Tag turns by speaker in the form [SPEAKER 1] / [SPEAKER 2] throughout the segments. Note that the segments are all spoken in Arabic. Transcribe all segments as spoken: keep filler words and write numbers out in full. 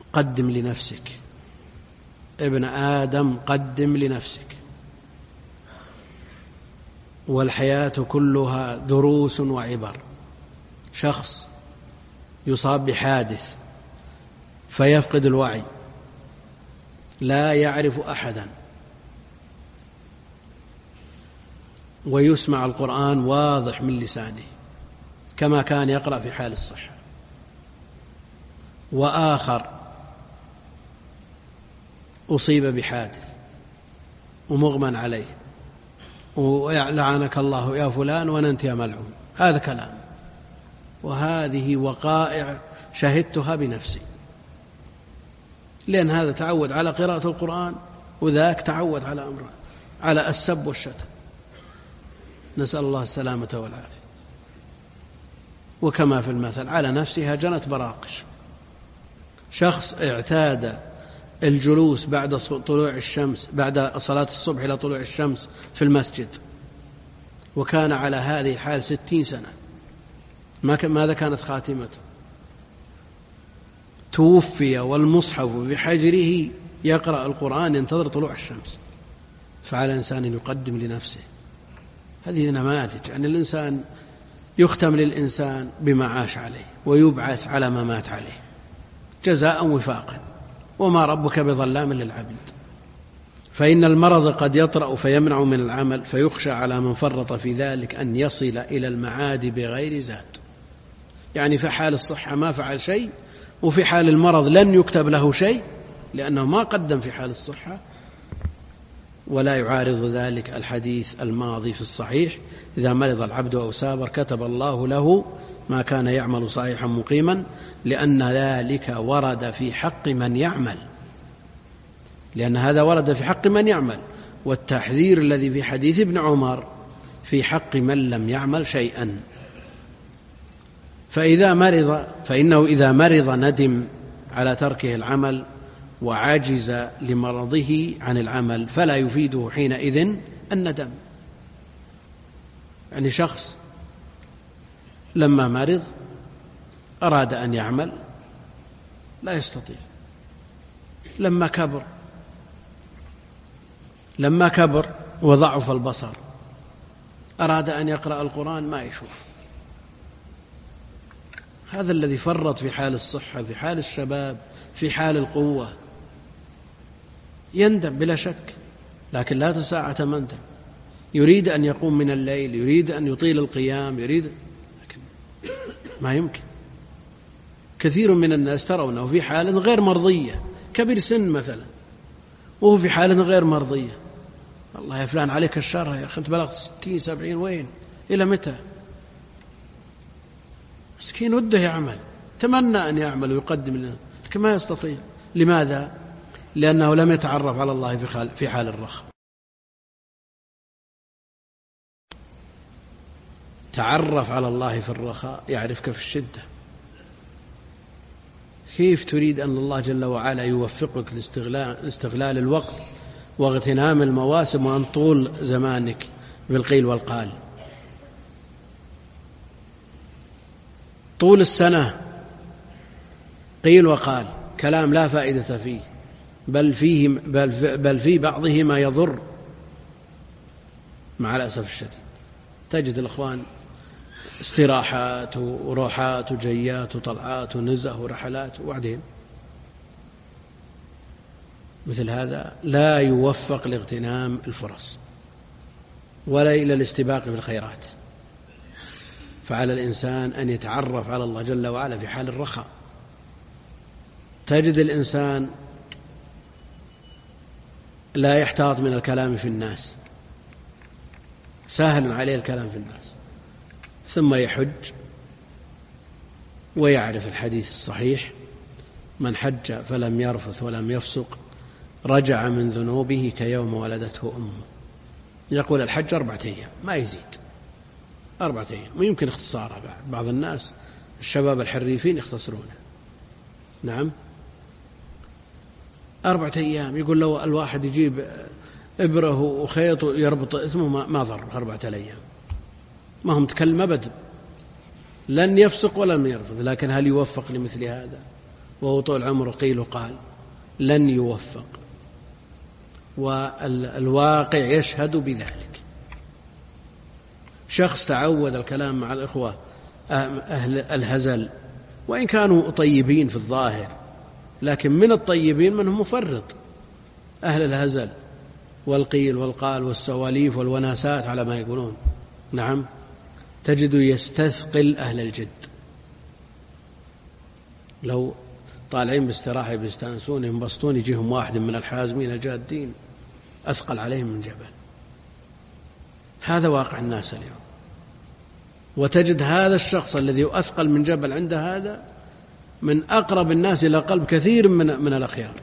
[SPEAKER 1] قدم لنفسك، ابن آدم قدم لنفسك. والحياة كلها دروس وعبر. شخص يصاب بحادث فيفقد الوعي، لا يعرف أحدا، ويسمع القرآن واضح من لسانه كما كان يقرأ في حال الصحة. وآخر أصيب بحادث ومغمى عليه ولعنك الله يا فلان وننت يا ملعون، هذا كلام. وهذه وقائع شهدتها بنفسي، لأن هذا تعود على قراءة القرآن وذاك تعود على أمره، على السب والشتم، نسأل الله السلامة والعافية. وكما في المثل على نفسها جنت براقش. شخص اعتاد الجلوس بعد طلوع الشمس، بعد صلاة الصبح إلى طلوع الشمس في المسجد، وكان على هذه الحال ستين سنة، ماذا كانت خاتمته؟ توفي والمصحف بحجره يقرأ القرآن ينتظر طلوع الشمس. فعلى الإنسان أن يقدم لنفسه. هذه نماذج. يعني الإنسان يختم للإنسان بما عاش عليه ويبعث على ما مات عليه جزاء وفاقا، وما ربك بظلام للعبيد. فإن المرض قد يطرأ فيمنع من العمل، فيخشى على من فرط في ذلك أن يصل إلى المعاد بغير زاد. يعني في حال الصحة ما فعل شيء، وفي حال المرض لن يكتب له شيء لأنه ما قدم في حال الصحة. ولا يعارض ذلك الحديث الماضي في الصحيح: إذا مرض العبد أو سافر كتب الله له ما كان يعمل صحيحا مقيما، لأن ذلك ورد في حق من يعمل، لأن هذا ورد في حق من يعمل. والتحذير الذي في حديث ابن عمر في حق من لم يعمل شيئا. فإذا مرض فإنه إذا مرض ندم على تركه العمل وعجز لمرضه عن العمل، فلا يفيده حينئذ الندم. يعني شخص لما مرض أراد أن يعمل لا يستطيع، لما كبر لما كبر وضعف البصر أراد أن يقرأ القرآن ما يشوف. هذا الذي فرط في حال الصحة، في حال الشباب، في حال القوة، يندم بلا شك، لكن لا تساعة مندم. يريد أن يقوم من الليل، يريد أن يطيل القيام، يريد، لكن ما يمكن. كثير من الناس ترونه في حال غير مرضية، كبير سن مثلا وهو في حال غير مرضية: الله يا فلان عليك الشر يا أخي، أنت بلغت ستين سبعين، وين إلى متى؟ مسكين وده يعمل، تمنى أن يعمل ويقدم لنا لكن ما يستطيع. لماذا؟ لأنه لم يتعرف على الله في حال الرخاء. تعرف على الله في الرخاء يعرفك في الشدة. كيف تريد أن الله جل وعلا يوفقك لاستغلال الوقت واغتنام المواسم وأن طول زمانك بالقيل والقال؟ طول السنة قيل وقال، كلام لا فائدة فيه، بل فيه بل, بل في بعضه ما يضر مع الأسف الشديد. تجد الأخوان استراحات وروحات وجيات وطلعات ونزه ورحلات، وبعدين مثل هذا لا يوفق لاغتنام الفرص ولا إلى الاستباق بالخيرات. فعلى الإنسان أن يتعرف على الله جل وعلا في حال الرخاء. تجد الإنسان لا يحتاط من الكلام في الناس، سهل عليه الكلام في الناس، ثم يحج ويعرف الحديث الصحيح: من حج فلم يرفث ولم يفسق رجع من ذنوبه كيوم ولدته أمه. يقول الحج أربعة أيام ما يزيد، أربعة أيام، ويمكن اختصارها بعد. بعض الناس الشباب الحريفين يختصرونه. نعم، أربعة أيام. يقول لو الواحد يجيب إبره وخيط يربط اسمه ما ضر أربعة أيام، ما هم تكلم أبدا، لن يفسق ولن يرفض. لكن هل يوفق لمثل هذا؟ وهو طول عمره قيل وقال لن يوفق، والواقع يشهد بذلك. شخص تعود الكلام مع الإخوة أهل الهزل، وإن كانوا طيبين في الظاهر، لكن من الطيبين من هم مفرط، أهل الهزل والقيل والقال والسواليف والوناسات على ما يقولون. نعم، تجد يستثقل أهل الجد. لو طالعين باستراحة بيستانسون ينبسطون، يجيهم واحد من الحازمين الجادين أثقل عليهم من جبل. هذا واقع الناس اليوم. وتجد هذا الشخص الذي أثقل من جبل عند هذا من أقرب الناس إلى قلب كثير من, من الأخيار.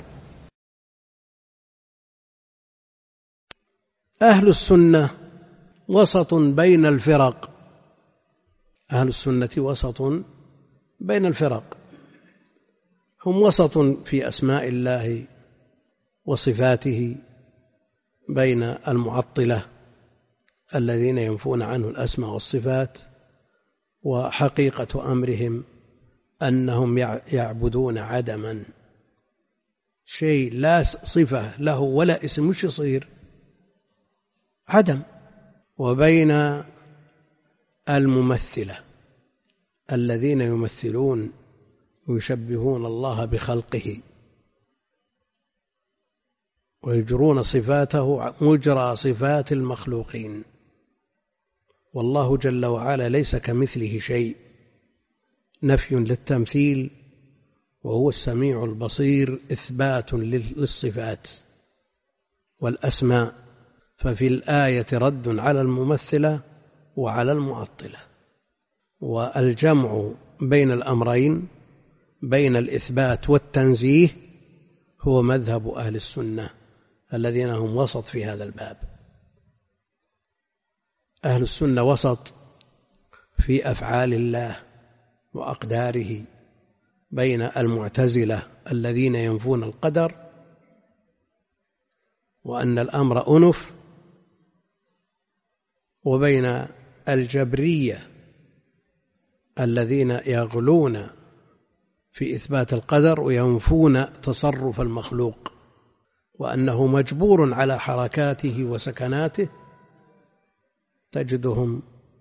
[SPEAKER 1] أهل السنة وسط بين الفرق. أهل السنة وسط بين الفرق، هم وسط في أسماء الله وصفاته بين المعطلة الذين ينفون عنه الأسماء والصفات، وحقيقة أمرهم أنهم يعبدون عدما، شيء لا صفة له ولا اسم، مش يصير عدم. وبين الممثلة الذين يمثلون ويشبهون الله بخلقه ويجرون صفاته مجرى صفات المخلوقين، والله جل وعلا ليس كمثله شيء، نفي للتمثيل، وهو السميع البصير إثبات للصفات والأسماء. ففي الآية رد على الممثلة وعلى المعطلة، والجمع بين الأمرين بين الإثبات والتنزيه هو مذهب أهل السنة الذين هم وسط في هذا الباب. أهل السنة وسط في أفعال الله وأقداره بين المعتزلة الذين ينفون القدر وأن الأمر أنف، وبين الجبرية الذين يغلون في إثبات القدر وينفون تصرف المخلوق وأنه مجبور على حركاته وسكناته. تجدهم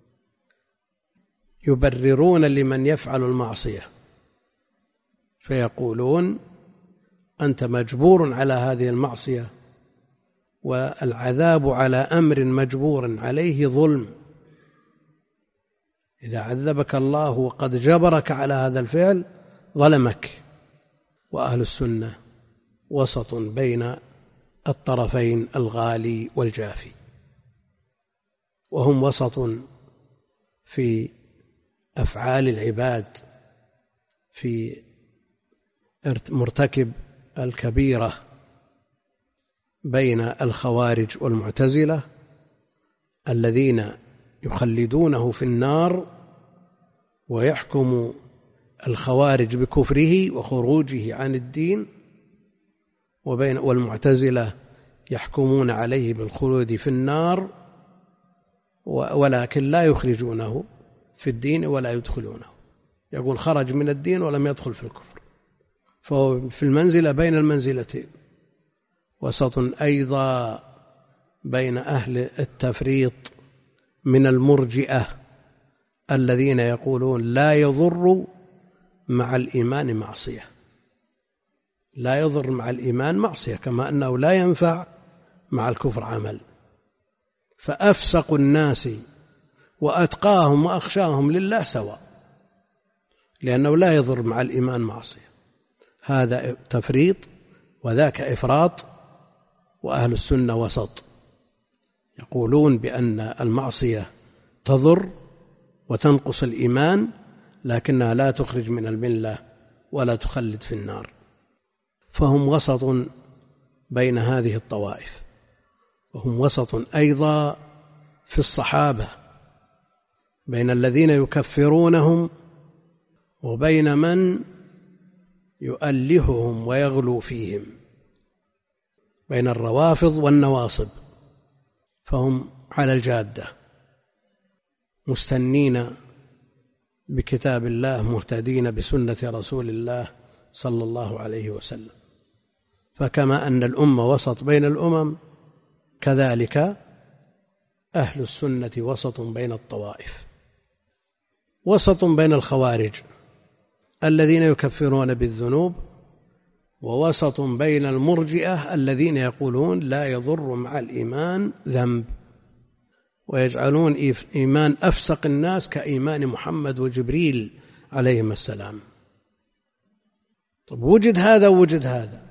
[SPEAKER 1] يبررون لمن يفعل المعصية فيقولون أنت مجبور على هذه المعصية، والعذاب على أمر مجبور عليه ظلم. إذا عذبك الله وقد جبرك على هذا الفعل ظلمك. وأهل السنة وسط بين الطرفين الغالي والجافي، وهم وسط في أفعال العباد، في مرتكب الكبيرة بين الخوارج والمعتزلة الذين يخلدونه في النار ويحكم الخوارج بكفره وخروجه عن الدين، وبين والمعتزلة يحكمون عليه بالخلود في النار ولكن لا يخرجونه في الدين ولا يدخلونه، يقول خرج من الدين ولم يدخل في الكفر. فهو في المنزلة بين المنزلتين، وسط أيضا بين أهل التفريط من المرجئة الذين يقولون لا يضر مع الإيمان معصية، لا يضر مع الإيمان معصية كما أنه لا ينفع مع الكفر عمل. فأفسق الناس وأتقاهم وأخشاهم لله سواء، لأنه لا يضر مع الإيمان معصية. هذا تفريط وذاك إفراط. وأهل السنة وسط، يقولون بأن المعصية تضر وتنقص الإيمان لكنها لا تخرج من الملة ولا تخلد في النار. فهم وسط بين هذه الطوائف. وهم وسط أيضا في الصحابة بين الذين يكفرونهم وبين من يؤلههم ويغلو فيهم، بين الروافض والنواصب. فهم على الجادة مستنين بكتاب الله مهتدين بسنة رسول الله صلى الله عليه وسلم. فكما أن الأمة وسط بين الأمم، كذلك أهل السنة وسط بين الطوائف، وسط بين الخوارج الذين يكفرون بالذنوب، ووسط بين المرجئة الذين يقولون لا يضر مع الإيمان ذنب، ويجعلون إيمان أفسق الناس كإيمان محمد وجبريل عليهما السلام. طب وجد هذا ووجد هذا،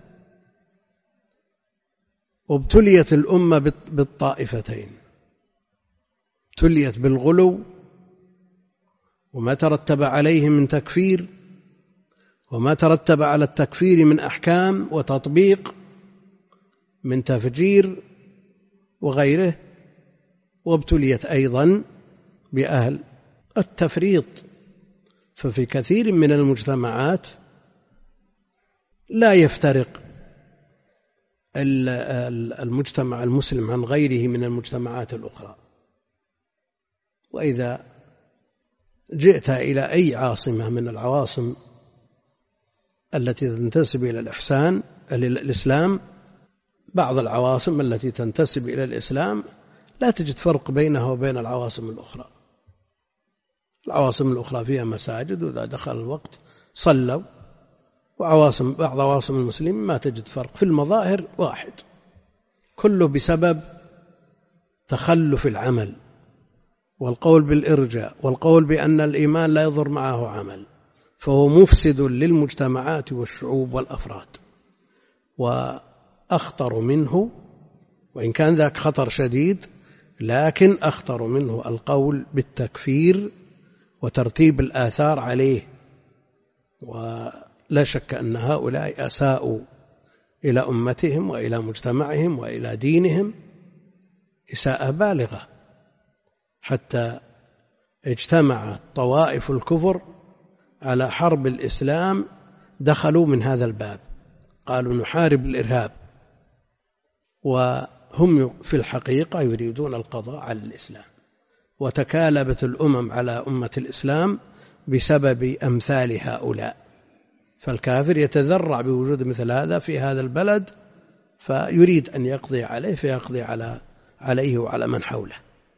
[SPEAKER 1] وابتليت الأمة بالطائفتين، ابتليت بالغلو وما ترتب عليه من تكفير، وما ترتب على التكفير من أحكام وتطبيق من تفجير وغيره، وابتليت أيضا بأهل التفريط. ففي كثير من المجتمعات لا يفترق المجتمع المسلم عن غيره من المجتمعات الأخرى. وإذا جئت إلى أي عاصمة من العواصم التي تنتسب إلى الإحسان الإسلام، بعض العواصم التي تنتسب إلى الإسلام لا تجد فرق بينها وبين العواصم الأخرى. العواصم الأخرى فيها مساجد، وإذا دخل الوقت صلوا، وعواصم بعض عواصم المسلمين ما تجد فرق، في المظاهر واحد، كله بسبب تخلف العمل والقول بالإرجاء والقول بأن الإيمان لا يضر معه عمل، فهو مفسد للمجتمعات والشعوب والأفراد. وأخطر منه، وإن كان ذاك خطر شديد، لكن أخطر منه القول بالتكفير وترتيب الآثار عليه. ولا شك أن هؤلاء أساءوا إلى أمتهم وإلى مجتمعهم وإلى دينهم إساءة بالغة، حتى اجتمع طوائف الكفر على حرب الإسلام، دخلوا من هذا الباب، قالوا نحارب الإرهاب، وهم في الحقيقة يريدون القضاء على الإسلام. وتكالبت الأمم على أمة الإسلام بسبب أمثال هؤلاء. فالكافر يتذرع بوجود مثل هذا في هذا البلد، فيريد أن يقضي عليه فيقضي على عليه وعلى من حوله،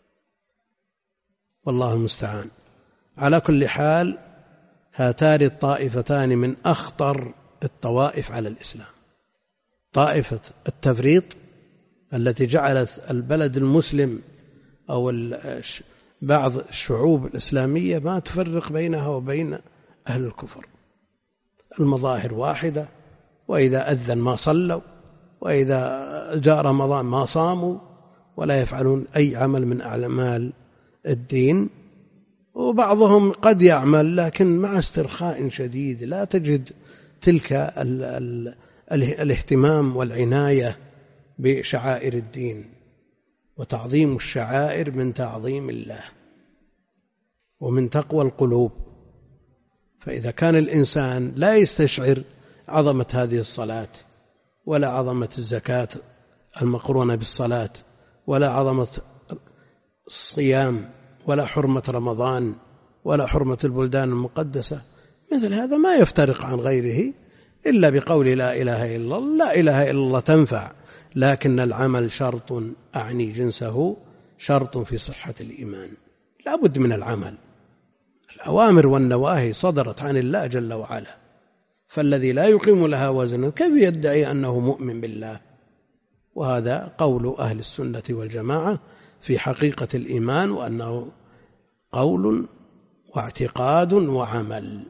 [SPEAKER 1] والله المستعان. على كل حال، هاتان الطائفتان من أخطر الطوائف على الإسلام: طائفة التفريط التي جعلت البلد المسلم أو بعض الشعوب الإسلامية ما تفرق بينها وبين أهل الكفر، المظاهر واحدة، وإذا أذن ما صلوا، وإذا جاء رمضان ما صاموا، ولا يفعلون أي عمل من أعمال الدين. وبعضهم قد يعمل لكن مع استرخاء شديد، لا تجد تلك ال ال الاهتمام والعناية بشعائر الدين. وتعظيم الشعائر من تعظيم الله ومن تقوى القلوب. فإذا كان الإنسان لا يستشعر عظمة هذه الصلاة، ولا عظمة الزكاة المقرونة بالصلاة، ولا عظمة الصيام، ولا حرمة رمضان، ولا حرمة البلدان المقدسة، مثل هذا ما يفترق عن غيره إلا بقول لا إله إلا الله. لا إله إلا الله تنفع، لكن العمل شرط، أعني جنسه، شرط في صحة الإيمان. لا بد من العمل. الأوامر والنواهي صدرت عن الله جل وعلا، فالذي لا يقيم لها وزنا كيف يدعي أنه مؤمن بالله؟ وهذا قول أهل السنة والجماعة في حقيقة الإيمان، وأنه قول واعتقاد وعمل.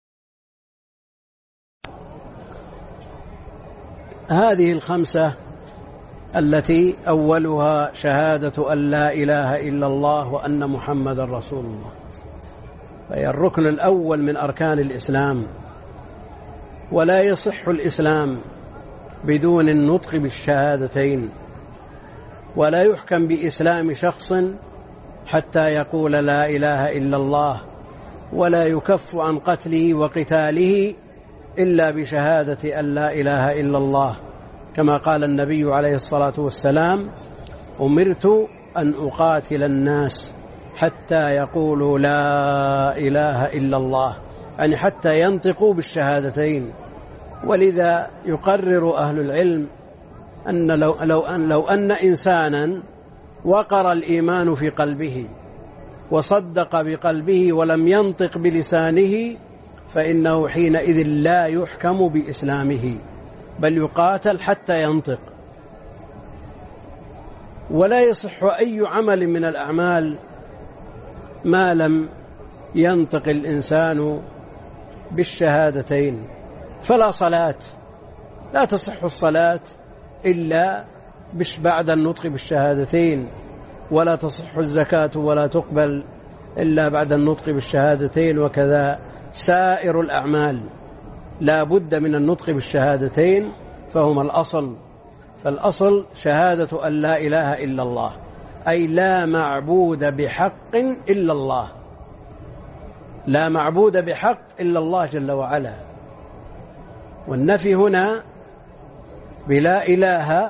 [SPEAKER 1] هذه الخمسة التي أولها شهادة أن لا إله إلا الله وأن محمد رسول الله، فهي الركن الأول من أركان الإسلام، ولا يصح الإسلام بدون النطق بالشهادتين، ولا يحكم بإسلام شخص حتى يقول لا إله إلا الله، ولا يكف عن قتله وقتاله إلا بشهادة أن لا إله إلا الله، كما قال النبي عليه الصلاة والسلام: أمرت أن أقاتل الناس حتى يقولوا لا إله إلا الله، يعني حتى ينطقوا بالشهادتين ولذا يقرر أهل العلم أن لو, لو, أن لو أن إنسانا وقر الإيمان في قلبه وصدق بقلبه ولم ينطق بلسانه فإنه حينئذ لا يحكم بإسلامه، بل يقاتل حتى ينطق. ولا يصح أي عمل من الأعمال ما لم ينطق الإنسان بالشهادتين. فلا صلاة، لا تصح الصلاة إلا بعد النطق بالشهادتين، ولا تصح الزكاة ولا تقبل إلا بعد النطق بالشهادتين، وكذا سائر الأعمال لا بد من النطق بالشهادتين فهما الأصل. فالأصل شهادة أن لا إله إلا الله، أي لا معبود بحق إلا الله، لا معبود بحق إلا الله جل وعلا. والنفي هنا بلا إله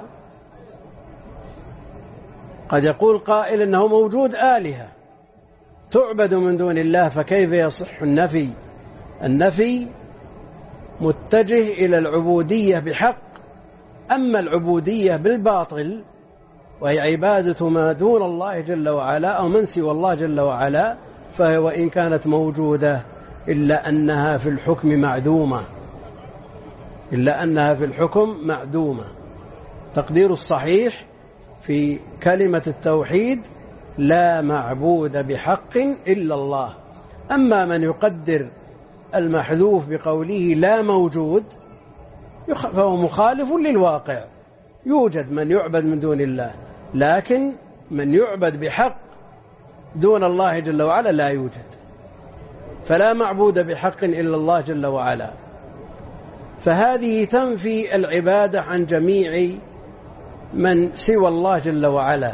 [SPEAKER 1] قد يقول قائل إنه موجود آلهة تعبد من دون الله، فكيف يصح النفي؟ النفي متجه إلى العبودية بحق، أما العبودية بالباطل وهي عبادة ما دون الله جل وعلا أو من سوى الله جل وعلا، فهي وإن كانت موجودة إلا أنها في الحكم معدومة، إلا أنها في الحكم معدومة. تقدير الصحيح في كلمة التوحيد لا معبود بحق إلا الله. أما من يقدر المحذوف بقوله لا موجود فهو مخالف للواقع، يوجد من يعبد من دون الله، لكن من يعبد بحق دون الله جل وعلا لا يوجد. فلا معبود بحق إلا الله جل وعلا. فهذه تنفي العبادة عن جميع من سوى الله جل وعلا،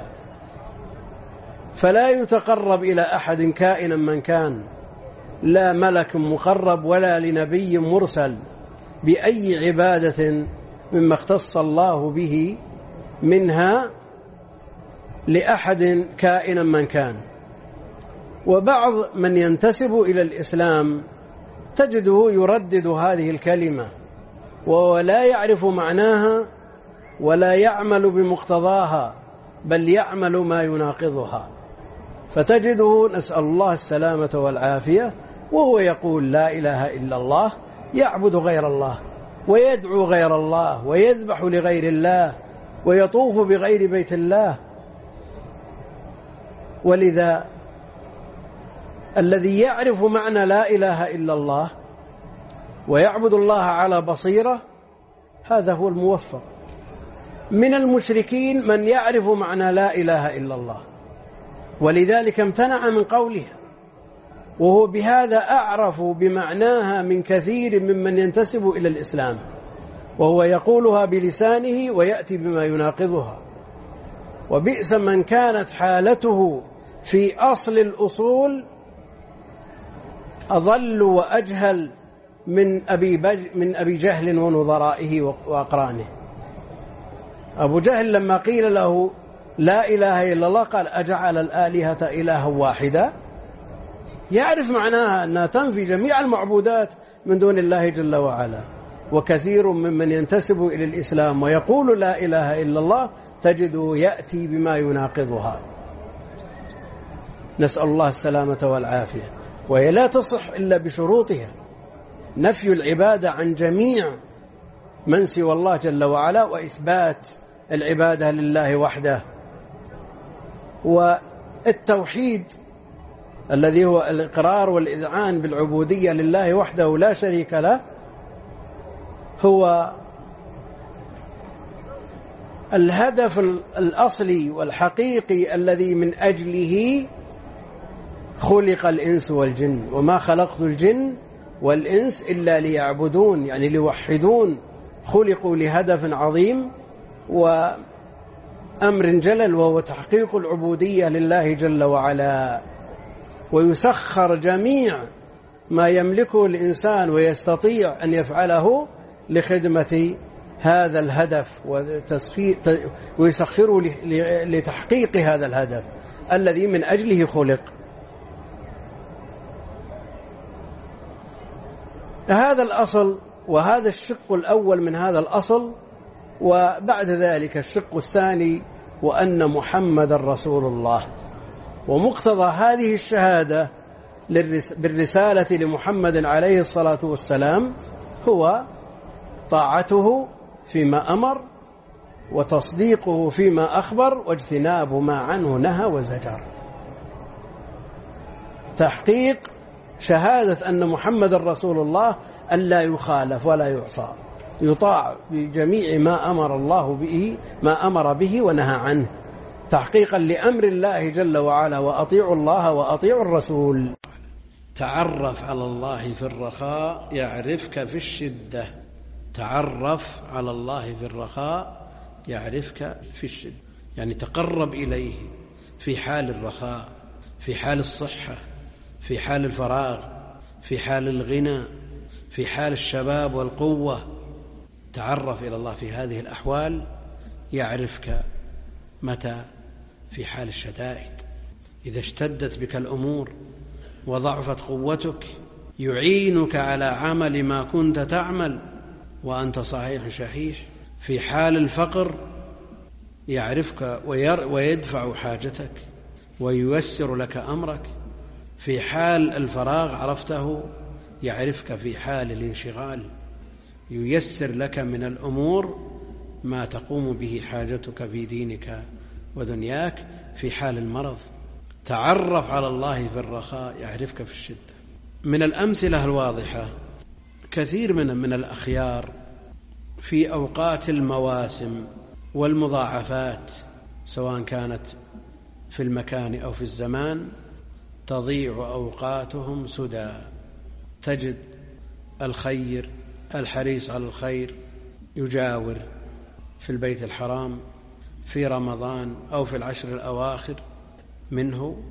[SPEAKER 1] فلا يتقرب إلى أحد كائنا من كان، لا ملك مقرب ولا لنبي مرسل، بأي عبادة مما اختص الله به منها لأحد كائنا من كان. وبعض من ينتسب إلى الإسلام تجده يردد هذه الكلمة ولا يعرف معناها ولا يعمل بمقتضاها، بل يعمل ما يناقضها، فتجده نسأل الله السلامة والعافية وهو يقول لا إله إلا الله، يعبد غير الله ويدعو غير الله ويذبح لغير الله ويطوف بغير بيت الله. ولذا الذي يعرف معنى لا إله إلا الله ويعبد الله على بصيرة هذا هو الموفق. من المشركين من يعرف معنى لا إله إلا الله ولذلك امتنع من قولها، وهو بهذا أعرف بمعناها من كثير ممن ينتسب إلى الإسلام، وهو يقولها بلسانه ويأتي بما يناقضها. وبئس من كانت حالته في أصل الأصول أضل وأجهل من أبي, من أبي جهل ونظرائه وأقرانه. أبو جهل لما قيل له لا إله إلا الله قال أجعل الآلهة إلها واحدا، يعرف معناها أنها تنفي جميع المعبودات من دون الله جل وعلا. وكثير ممن ينتسب إلى الإسلام ويقول لا إله إلا الله تجده يأتي بما يناقضها، نسأل الله السلامة والعافية. وهي لا تصح إلا بشروطها، نفي العبادة عن جميع من سوى الله جل وعلا وإثبات العبادة لله وحده. والتوحيد الذي هو الإقرار والإذعان بالعبودية لله وحده لا شريك له هو الهدف الأصلي والحقيقي الذي من أجله خلق الإنس والجن، وما خلقت الجن والإنس إلا ليعبدون، يعني ليوحدون، خلقوا لهدف عظيم وأمر جلل وهو تحقيق العبودية لله جل وعلا. ويسخر جميع ما يملكه الإنسان ويستطيع أن يفعله لخدمة هذا الهدف ويسخره لتحقيق هذا الهدف الذي من أجله خلق. هذا الأصل وهذا الشق الأول من هذا الأصل. وبعد ذلك الشق الثاني وأن محمد رسول الله. ومقتضى هذه الشهادة بالرسالة لمحمد عليه الصلاة والسلام هو طاعته فيما أمر وتصديقه فيما أخبر واجتناب ما عنه نهى وزجر. تحقيق شهادة أن محمد رسول الله أن لا يخالف ولا يعصى، يطاع بجميع ما أمر الله به ما أمر به ونهى عنه، تحقيقا لأمر الله جل وعلا وأطيعوا الله وأطيعوا الرسول. تعرف على الله في الرخاء يعرفك في الشدة. تعرف على الله في الرخاء يعرفك في الشدة، يعني تقرب إليه في حال الرخاء، في حال الصحة، في حال الفراغ، في حال الغنى، في حال الشباب والقوة. تعرف إلى الله في هذه الأحوال يعرفك. متى؟ في حال الشدائد، إذا اشتدت بك الأمور وضعفت قوتك يعينك على عمل ما كنت تعمل وأنت صحيح شحيح. في حال الفقر يعرفك ويدفع حاجتك وييسر لك أمرك. في حال الفراغ عرفته يعرفك. في حال الانشغال ييسر لك من الأمور ما تقوم به حاجتك في دينك ودنياك. في حال المرض تعرف على الله في الرخاء يعرفك في الشدة. من الأمثلة الواضحة كثير من من الأخيار في أوقات المواسم والمضاعفات سواء كانت في المكان أو في الزمان تضيع أوقاتهم سدى. تجد الخير الحريص على الخير يجاور في البيت الحرام في رمضان أو في العشر الأواخر منه،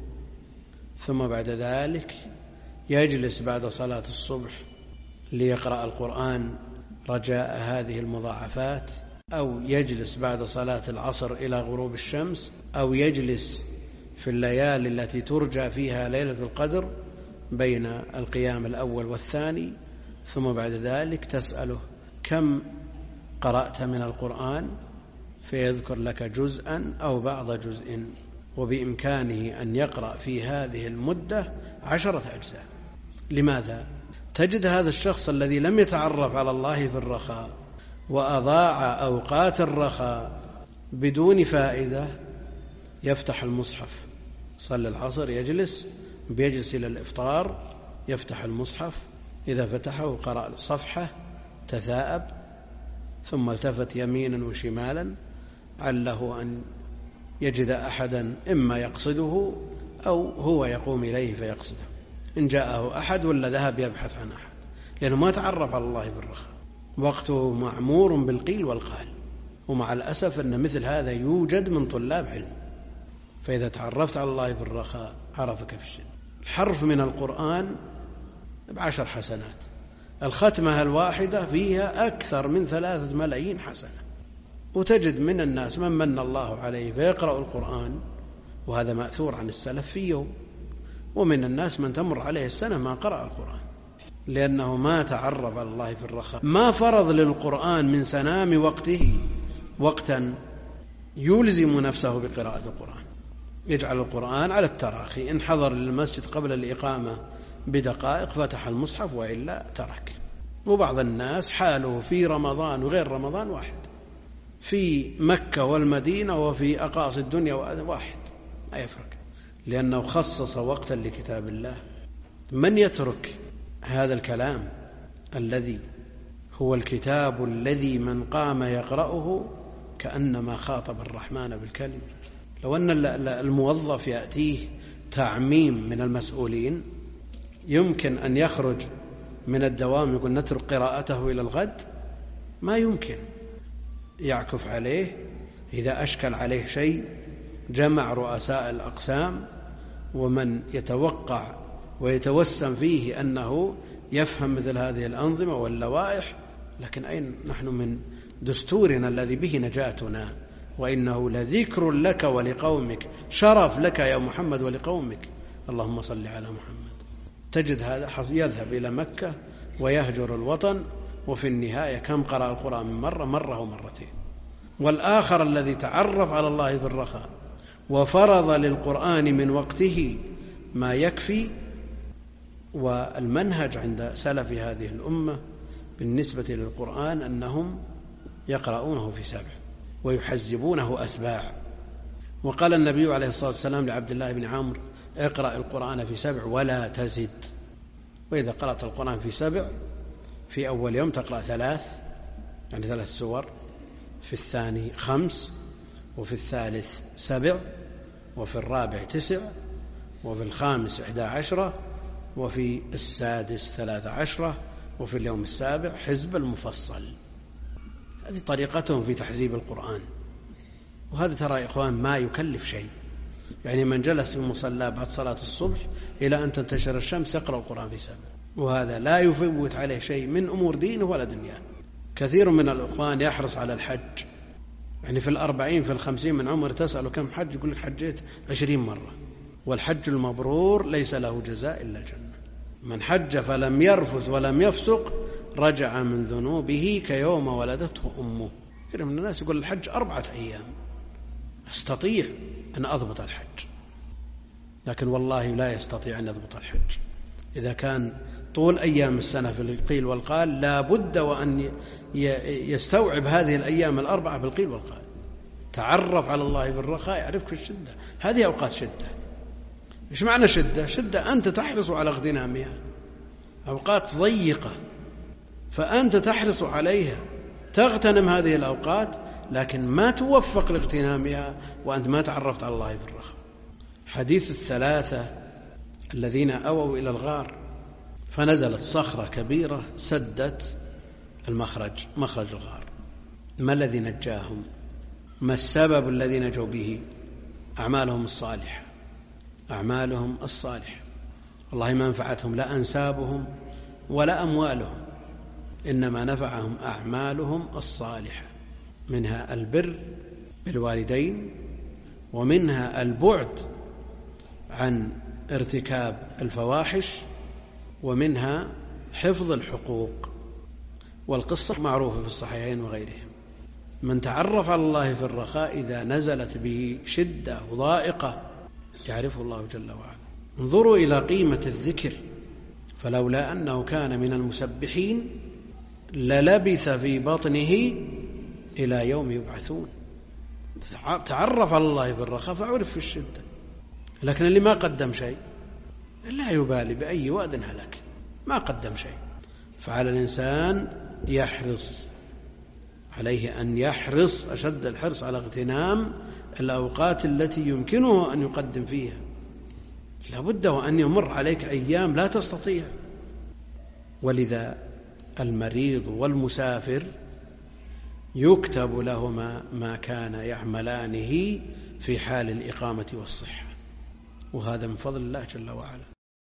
[SPEAKER 1] ثم بعد ذلك يجلس بعد صلاة الصبح ليقرأ القرآن رجاء هذه المضاعفات، أو يجلس بعد صلاة العصر إلى غروب الشمس، أو يجلس في الليالي التي ترجى فيها ليلة القدر بين القيام الأول والثاني، ثم بعد ذلك تسأله كم قرأت من القرآن فيذكر لك جزءا أو بعض جزء، وبإمكانه أن يقرأ في هذه المدة عشرة أجزاء. لماذا؟ تجد هذا الشخص الذي لم يتعرف على الله في الرخاء وأضاع أوقات الرخاء بدون فائدة يفتح المصحف، صلى العصر يجلس بيجلس إلى الإفطار يفتح المصحف، إذا فتحه قرأ صفحة تثاءب ثم التفت يمينا وشمالا عله أن يجد أحدا إما يقصده أو هو يقوم إليه فيقصده، إن جاءه أحد ولا ذهب يبحث عن أحد، لأنه ما تعرف على الله بالرخاء، وقته معمور بالقيل والقال. ومع الأسف أن مثل هذا يوجد من طلاب علم. فإذا تعرفت على الله بالرخاء عرفك في الشدة. الحرف من القرآن بعشر حسنات، الختمة الواحدة فيها أكثر من ثلاثة ملايين حسنة. وتجد من الناس من من الله عليه فيقرأ القرآن، وهذا مأثور عن السلف في يوم، ومن الناس من تمر عليه السنة ما قرأ القرآن، لأنه ما تعرف على الله في الرخاء، ما فرض للقرآن من سنام وقته وقتا يلزم نفسه بقراءة القرآن، يجعل القرآن على التراخي، إن حضر للمسجد قبل الإقامة بدقائق فتح المصحف وإلا ترك. وبعض الناس حاله في رمضان وغير رمضان واحد، في مكة والمدينة وفي أقاصي الدنيا واحد، ما يفرق، لأنه خصص وقتا لكتاب الله. من يترك هذا الكلام الذي هو الكتاب الذي من قام يقرأه كأنما خاطب الرحمن بالكلمة؟ لو أن الموظف يأتيه تعميم من المسؤولين يمكن أن يخرج من الدوام يقول نترك قراءته إلى الغد؟ ما يمكن. يعكف عليه إذا أشكل عليه شيء، جمع رؤساء الأقسام ومن يتوقع ويتوسم فيه أنه يفهم مثل هذه الأنظمة واللوائح، لكن أين نحن من دستورنا الذي به نجاتنا؟ وإنه لذكر لك ولقومك، شرف لك يا محمد ولقومك، اللهم صل على محمد. تجد هذا يذهب إلى مكة ويهجر الوطن وفي النهاية كم قرأ القرآن من مرة؟ مرة ومرتين. والآخر الذي تعرف على الله في الرخاء وفرض للقرآن من وقته ما يكفي. والمنهج عند سلف هذه الأمة بالنسبة للقرآن أنهم يقرؤونه في سبع ويحزبونه أسباع. وقال النبي عليه الصلاة والسلام لعبد الله بن عمرو: اقرأ القرآن في سبع ولا تزد. وإذا قرأت القرآن في سبع، في أول يوم تقرأ ثلاث، يعني ثلاث سور، في الثاني خمس، وفي الثالث سبع، وفي الرابع تسع، وفي الخامس إحدى عشرة، وفي السادس ثلاث عشرة، وفي اليوم السابع حزب المفصل. هذه طريقتهم في تحزيب القرآن. وهذا ترى يا إخوان ما يكلف شيء، يعني من جلس في المصلى بعد صلاة الصبح إلى أن تنتشر الشمس يقرأ القرآن في سبع، وهذا لا يفوت عليه شيء من أمور دينه ولا دنياه. كثير من الإخوان يحرص على الحج، يعني في الأربعين في الخمسين من عمر تسأله كم حج، يقول لك حجيت عشرين مرة. والحج المبرور ليس له جزاء إلا الجنة. من حج فلم يرفث ولم يفسق رجع من ذنوبه كيوم ولدته أمه. كثير من الناس يقول الحج أربعة أيام، أستطيع أن أضبط الحج، لكن والله لا يستطيع أن يضبط الحج. إذا كان طول أيام السنة في القيل والقال لا بد وأن يستوعب هذه الأيام الأربعة بالقيل والقال. تعرف على الله في الرخاء يعرفك في الشدة. هذه أوقات شدة. إيش معنى شدة؟ شدة أنت تحرص على اغتنامها. أوقات ضيقة فأنت تحرص عليها، تغتنم هذه الأوقات، لكن ما توفق لاغتنامها وأنت ما تعرفت على الله في الرخاء. حديث الثلاثة الذين أووا إلى الغار فنزلت صخرة كبيرة سدت المخرج، مخرج الغار. ما الذي نجاهم؟ ما السبب الذي نجوا به؟ أعمالهم الصالحة، أعمالهم الصالحة. والله ما نفعتهم لا أنسابهم ولا أموالهم، إنما نفعهم أعمالهم الصالحة، منها البر بالوالدين، ومنها البعد عن ارتكاب الفواحش، ومنها حفظ الحقوق. والقصة معروفة في الصحيحين وغيرهم. من تعرف على الله في الرخاء إذا نزلت به شدة وضائقة يعرفه الله جل وعلا. انظروا إلى قيمة الذكر، فلولا أنه كان من المسبحين للبث في بطنه إلى يوم يبعثون. تعرف على الله في الرخاء فعرف في الشدة. لكن اللي ما قدم شيء لا يبالي بأي واد هلك، ما قدم شيء. فعلى الإنسان يحرص، عليه أن يحرص أشد الحرص على اغتنام الأوقات التي يمكنه أن يقدم فيها. لابد وأن يمر عليك أيام لا تستطيع. ولذا المريض والمسافر يكتب لهما ما كان يعملانه في حال الإقامة والصحة، وهذا من فضل الله جل وعلا.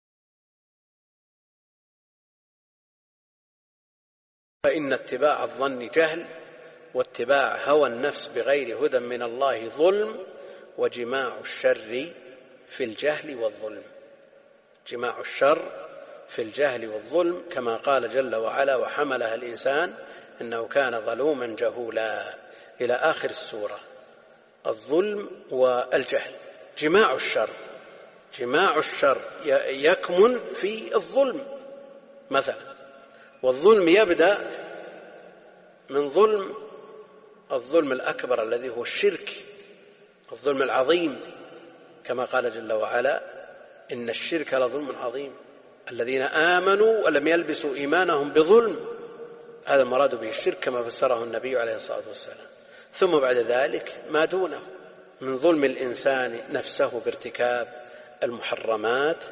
[SPEAKER 1] فإن اتباع الظن جهل، واتباع هوى النفس بغير هدى من الله ظلم، وجماع الشر في الجهل والظلم. جماع الشر في الجهل والظلم، كما قال جل وعلا: وحملها الإنسان إنه كان ظلوما جهولا، إلى آخر السورة. الظلم والجهل جماع الشر. جماع الشر يكمن في الظلم مثلا. والظلم يبدأ من ظلم الظلم الأكبر الذي هو الشرك، الظلم العظيم، كما قال جل وعلا: إن الشرك لظلم عظيم، الذين آمنوا ولم يلبسوا إيمانهم بظلم. هذا مراد به الشرك كما فسره النبي عليه الصلاة والسلام. ثم بعد ذلك ما دونه من ظلم الإنسان نفسه بارتكاب المحرمات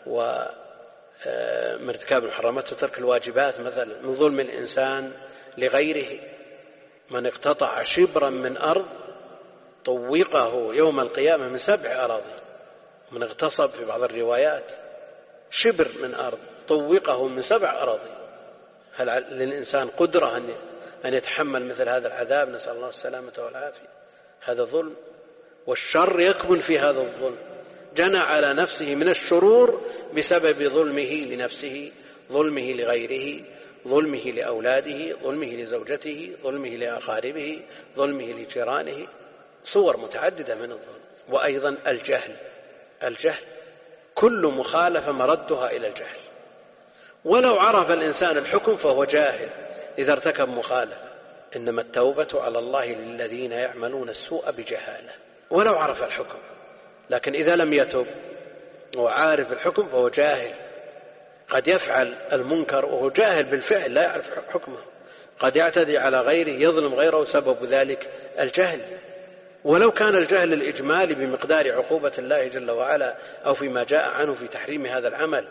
[SPEAKER 1] وارتكاب المحرمات وترك الواجبات، مثلا من ظلم الإنسان لغيره. من اقتطع شبرا من أرض طوقه يوم القيامة من سبع أراضي. من اغتصب في بعض الروايات شبر من أرض طوقه من سبع أراضي. هل للإنسان قدرة أن يتحمل مثل هذا العذاب؟ نسأل الله السلامة والعافية. هذا ظلم، والشر يكمن في هذا الظلم. جنى على نفسه من الشرور بسبب ظلمه لنفسه، ظلمه لغيره، ظلمه لأولاده، ظلمه لزوجته، ظلمه لأقاربه، ظلمه لجيرانه، صور متعددة من الظلم. وأيضا الجهل، الجهل كل مخالفة مردها إلى الجهل، ولو عرف الإنسان الحكم فهو جاهل إذا ارتكب مخالفة. إنما التوبة على الله للذين يعملون السوء بجهالة، ولو عرف الحكم. لكن إذا لم يتب وعارف الحكم فهو جاهل، قد يفعل المنكر وهو جاهل بالفعل لا يعرف حكمه، قد يعتدي على غيره، يظلم غيره، سبب ذلك الجهل، ولو كان الجهل الإجمالي بمقدار عقوبة الله جل وعلا أو فيما جاء عنه في تحريم هذا العمل.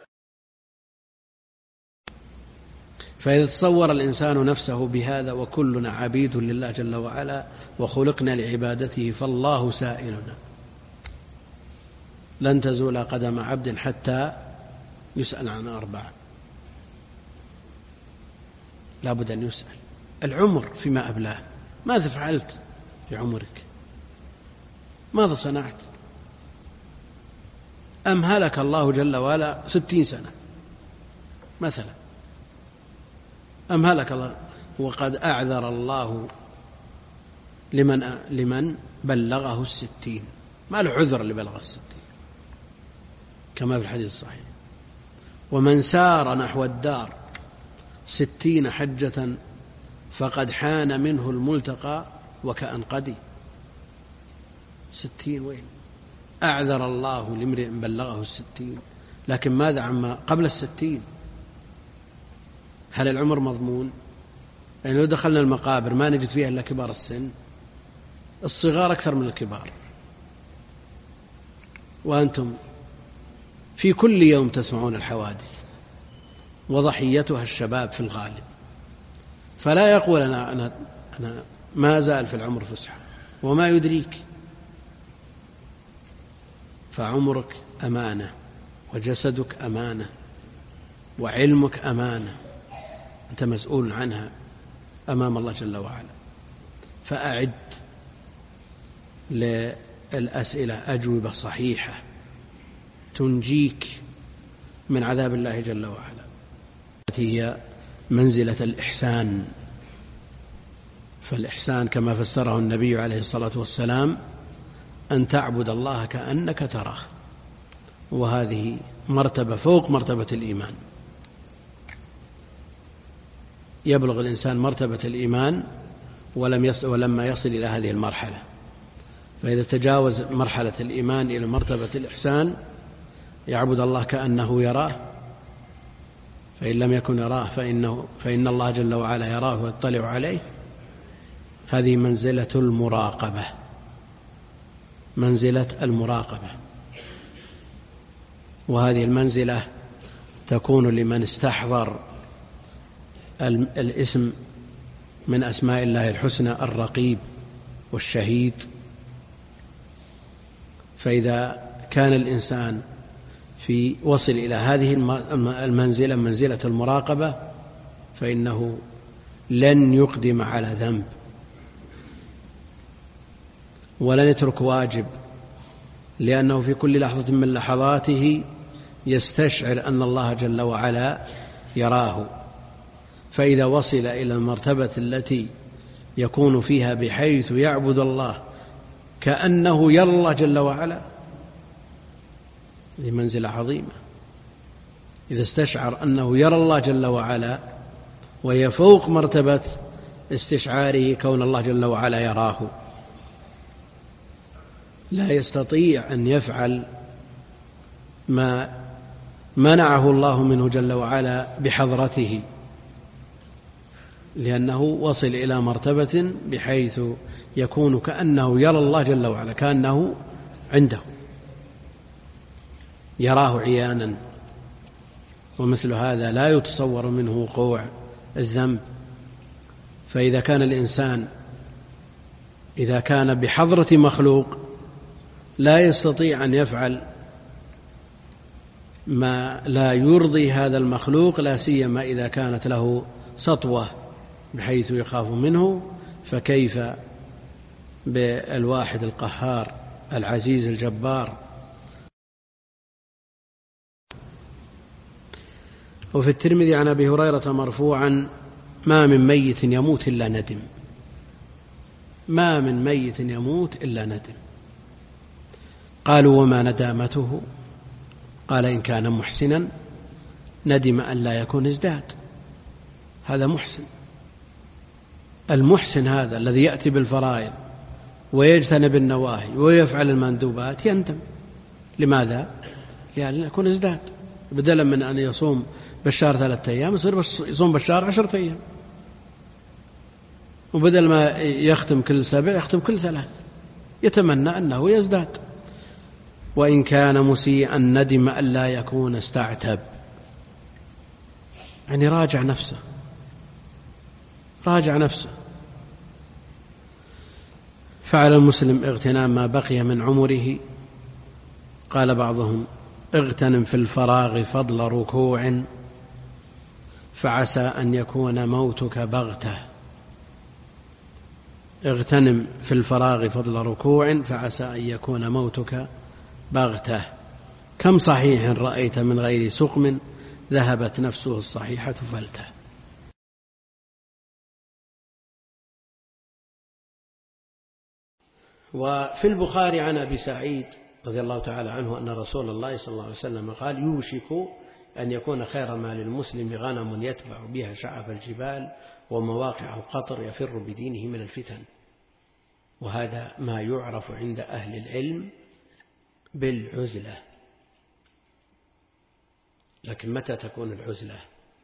[SPEAKER 1] فإذا تصور الإنسان نفسه بهذا وكلنا عبيد لله جل وعلا وخلقنا لعبادته، فالله سائلنا، لن تزول قدم عبد حتى يسأل عن أربعة، لا بد أن يسأل. العمر فيما أبلاه، ماذا فعلت في عمرك؟ ماذا صنعت؟ أمهلك الله جل وعلا ستين سنة مثلا، أمهلك الله، وقد أعذر الله لمن, لمن بلغه الستين، ما له عذر اللي بلغه الستين كما في الحديث الصحيح. ومن سار نحو الدار ستين حجة فقد حان منه الملتقى وكأن قدي. ستين وين؟ أعذر الله لامرئ بلغه الستين، لكن ماذا عما قبل الستين؟ هل العمر مضمون؟ يعني لو دخلنا المقابر ما نجد فيها إلا كبار السن، الصغار أكثر من الكبار، وأنتم في كل يوم تسمعون الحوادث وضحيتها الشباب في الغالب، فلا يقول أنا, أنا, أنا ما زال في العمر فسحة، وما يدريك. فعمرك أمانة، وجسدك أمانة، وعلمك أمانة، أنت مسؤول عنها أمام الله جل وعلا. فأعد للأسئلة أجوبة صحيحة تنجيك من عذاب الله جل وعلا. هي منزلة الإحسان. فالإحسان كما فسره النبي عليه الصلاة والسلام أن تعبد الله كأنك تراه، وهذه مرتبة فوق مرتبة الإيمان. يبلغ الإنسان مرتبة الإيمان ولم يصل ولما يصل إلى هذه المرحلة، فإذا تجاوز مرحلة الإيمان إلى مرتبة الإحسان يعبد الله كأنه يراه، فإن لم يكن يراه فإنه فإن الله جل وعلا يراه ويطلع عليه. هذه منزلة المراقبة، منزلة المراقبة. وهذه المنزلة تكون لمن استحضر الاسم من أسماء الله الحسنى الرقيب والشهيد. فإذا كان الإنسان في وصل إلى هذه المنزلة، منزلة المراقبة، فإنه لن يقدم على ذنب ولن يترك واجب، لأنه في كل لحظة من لحظاته يستشعر أن الله جل وعلا يراه. فإذا وصل إلى المرتبة التي يكون فيها بحيث يعبد الله كأنه يرى الله جل وعلا، هذه منزلة عظيمة. إذا استشعر أنه يرى الله جل وعلا، وهي فوق مرتبة استشعاره كون الله جل وعلا يراه، لا يستطيع أن يفعل ما منعه الله منه جل وعلا بحضرته، لأنه وصل إلى مرتبة بحيث يكون كأنه يرى الله جل وعلا، كأنه عنده يراه عيانا. ومثل هذا لا يتصور منه وقوع الذنب. فإذا كان الإنسان إذا كان بحضرة مخلوق لا يستطيع أن يفعل ما لا يرضي هذا المخلوق، لا سيما إذا كانت له سطوة بحيث يخاف منه، فكيف بالواحد القهار العزيز الجبار. وفي الترمذي عن أبي هريرة مرفوعا: ما من ميت يموت إلا ندم. ما من ميت يموت إلا ندم. قالوا: وما ندامته؟ قال: إن كان محسنا ندم أن لا يكون ازداد. هذا محسن. المحسن هذا الذي يأتي بالفرائض ويجتنب النواهي ويفعل المندوبات يندم. لماذا؟ لأن يكون ازداد. بدلا من أن يصوم بالشهر ثلاثة أيام يصير يصوم بالشهر عشرة أيام، وبدل ما يختم كل سبع يختم كل ثلاث، يتمنى أنه يزداد. وإن كان مسيئا ندم أن لا يكون استعتب، يعني راجع نفسه راجع نفسه. فعلى المسلم اغتنام ما بقي من عمره. قال بعضهم: اغتنم في الفراغ فضل ركوع فعسى أن يكون موتك بغتة. اغتنم في الفراغ فضل ركوع فعسى أن يكون موتك بغتة. كم صحيح رأيت من غير سقم ذهبت نفسه الصحيحة فلته. وفي البخاري عن أبي سعيد رضي الله تعالى عنه أن رسول الله صلى الله عليه وسلم قال: يوشك أن يكون خير ما للمسلم غنم يتبع بها شعب الجبال ومواقع القطر يفر بدينه من الفتن. وهذا ما يعرف عند أهل العلم بالعزلة. لكن متى تكون العزلة؟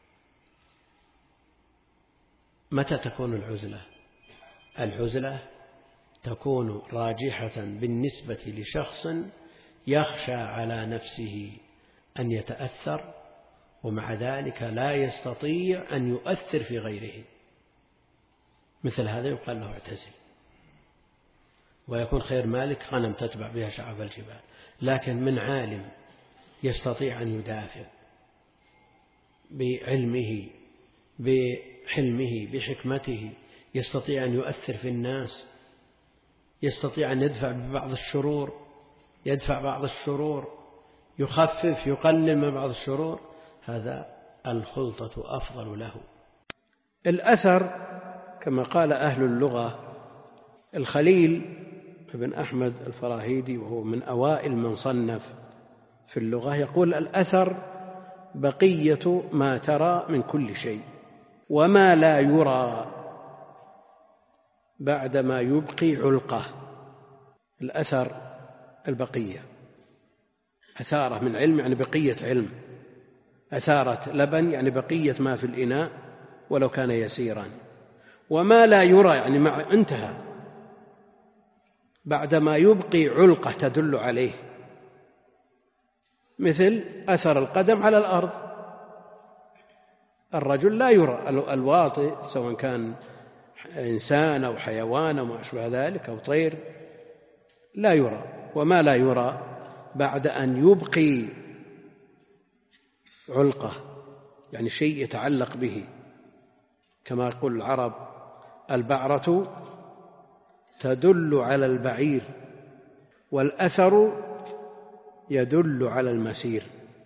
[SPEAKER 1] متى تكون العزلة؟ العزلة تكون راجحة بالنسبة لشخص يخشى على نفسه أن يتأثر، ومع ذلك لا يستطيع أن يؤثر في غيره. مثل هذا يقال له اعتزل. ويكون خير مالك غنم تتبع بها شعب الجبال. لكن من عالم يستطيع أن يدافع بعلمه بحلمه بحكمته، يستطيع أن يؤثر في الناس، يستطيع أن يدفع ببعض الشرور يدفع بعض الشرور يخفف يقلل من بعض الشرور، هذا الخلطة أفضل له. الأثر كما قال أهل اللغة، الخليل بن أحمد الفراهيدي وهو من أوائل من صنف في اللغة يقول: الأثر بقية ما ترى من كل شيء وما لا يرى بعدما يبقي علقه. الأثر البقية، أثارة من علم يعني بقية علم، أثارة لبن يعني بقية ما في الإناء ولو كان يسيرا. وما لا يرى يعني مع انتهى بعدما يبقي علقة تدل عليه، مثل أثر القدم على الأرض. الرجل لا يرى، الواطئ سواء كان إنسان أو حيوان أو ما أشبه ذلك أو طير لا يرى. وما لا يرى بعد أن يبقي علقة يعني شيء يتعلق به، كما يقول العرب: البعرة تدل على البعير والأثر يدل على المسير.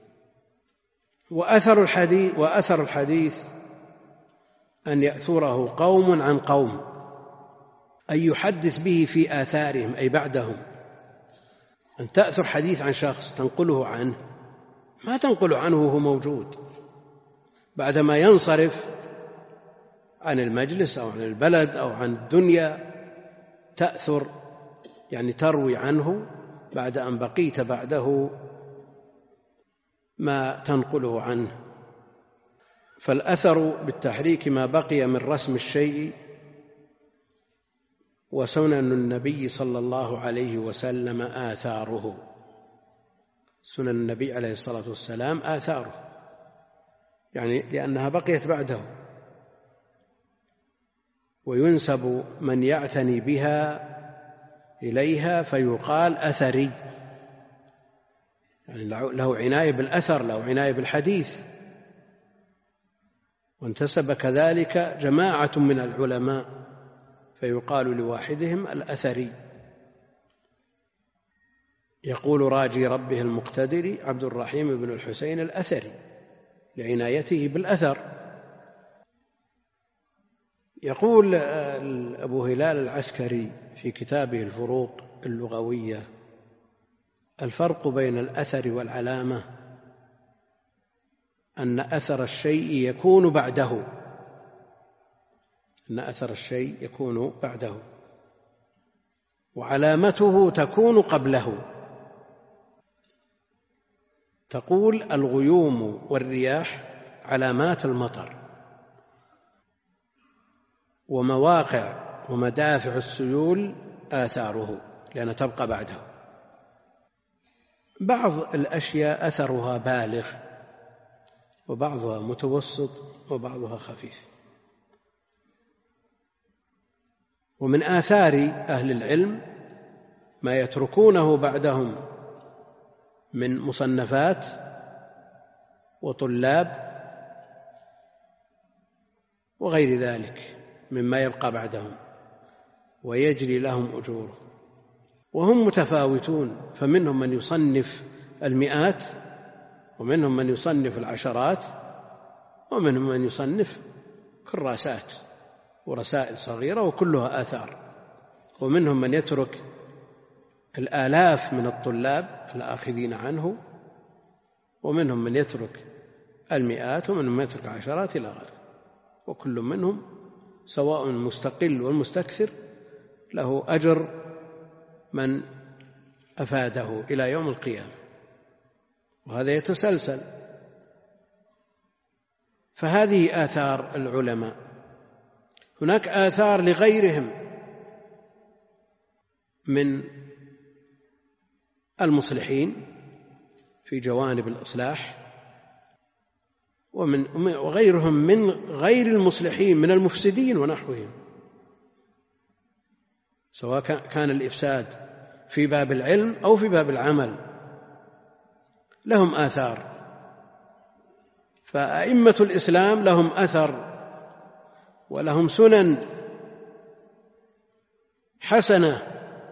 [SPEAKER 1] وأثر الحديث, وأثر الحديث أن يأثره قوم عن قوم، أن يحدث به في آثارهم أي بعدهم. أن تأثر حديث عن شخص تنقله عنه، ما تنقل عنه وهو موجود، بعدما ينصرف عن المجلس أو عن البلد أو عن الدنيا تأثر يعني تروي عنه بعد أن بقيت بعده ما تنقله عنه. فالأثر بالتحريك ما بقي من رسم الشيء. وسنن النبي صلى الله عليه وسلم آثاره، سنن النبي عليه الصلاة والسلام آثاره يعني لأنها بقيت بعده. وينسب من يعتني بها إليها فيقال أثري، يعني له عناية بالأثر، له عناية بالحديث. وانتسب كذلك جماعة من العلماء فيقال لواحدهم الأثري. يقول راجي ربه المقتدر عبد الرحيم بن الحسين الأثري، لعنايته بالأثر. يقول أبو هلال العسكري في كتابه الفروق اللغوية: الفرق بين الأثر والعلامة أن أثر الشيء يكون بعده أن أثر الشيء يكون بعده وعلامته تكون قبله. تقول: الغيوم والرياح علامات المطر، ومواقع ومدافع السيول آثاره لأنها تبقى بعده. بعض الأشياء أثرها بالغ، وبعضها متوسط، وبعضها خفيف. ومن آثار أهل العلم ما يتركونه بعدهم من مصنفات وطلاب وغير ذلك مما يبقى بعدهم، ويجري لهم أجوره، وهم متفاوتون، فمنهم من يصنف المئات، ومنهم من يصنف العشرات، ومنهم من يصنف كراسات ورسائل صغيرة وكلها آثار، ومنهم من يترك الآلاف من الطلاب الآخذين عنه، ومنهم من يترك المئات، ومنهم من يترك العشرات إلى غيره، وكل منهم سواء المستقل والمستكثر له أجر من أفاده إلى يوم القيامة، وهذا يتسلسل. فهذه آثار العلماء. هناك آثار لغيرهم من المصلحين في جوانب الإصلاح، ومن وغيرهم من غير المصلحين من المفسدين ونحوهم، سواء كان الإفساد في باب العلم أو في باب العمل، لهم آثار. فأئمة الإسلام لهم أثر ولهم سنن حسنة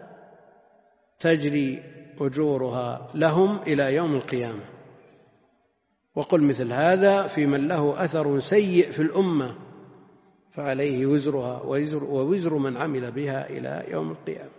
[SPEAKER 1] تجري أجورها لهم إلى يوم القيامة. وقل مثل هذا في من له أثر سيء في الأمة فعليه وزرها ووزر من عمل بها إلى يوم القيامة.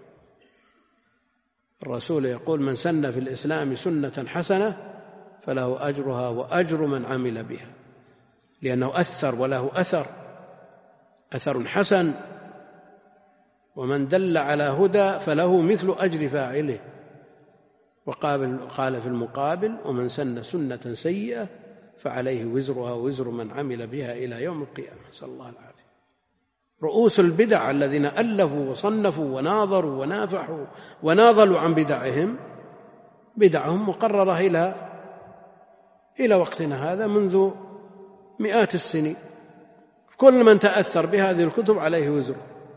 [SPEAKER 1] الرسول يقول: من سن في الإسلام سنة حسنة فله أجرها وأجر من عمل بها، لأنه أثر وله أثر أثر حسن. ومن دل على هدى فله مثل أجر فاعله. وقال في المقابل: ومن سن سنة سيئة فعليه وزرها ووزر من عمل بها إلى يوم القيامة. نسأل الله العافية. رؤوس البدع الذين ألفوا وصنفوا وناظروا ونافحوا وناضلوا عن بدعهم، بدعهم مقررة إلى إلى وقتنا هذا منذ مئات السنين. كل من تأثر بهذه الكتب عليه وزر.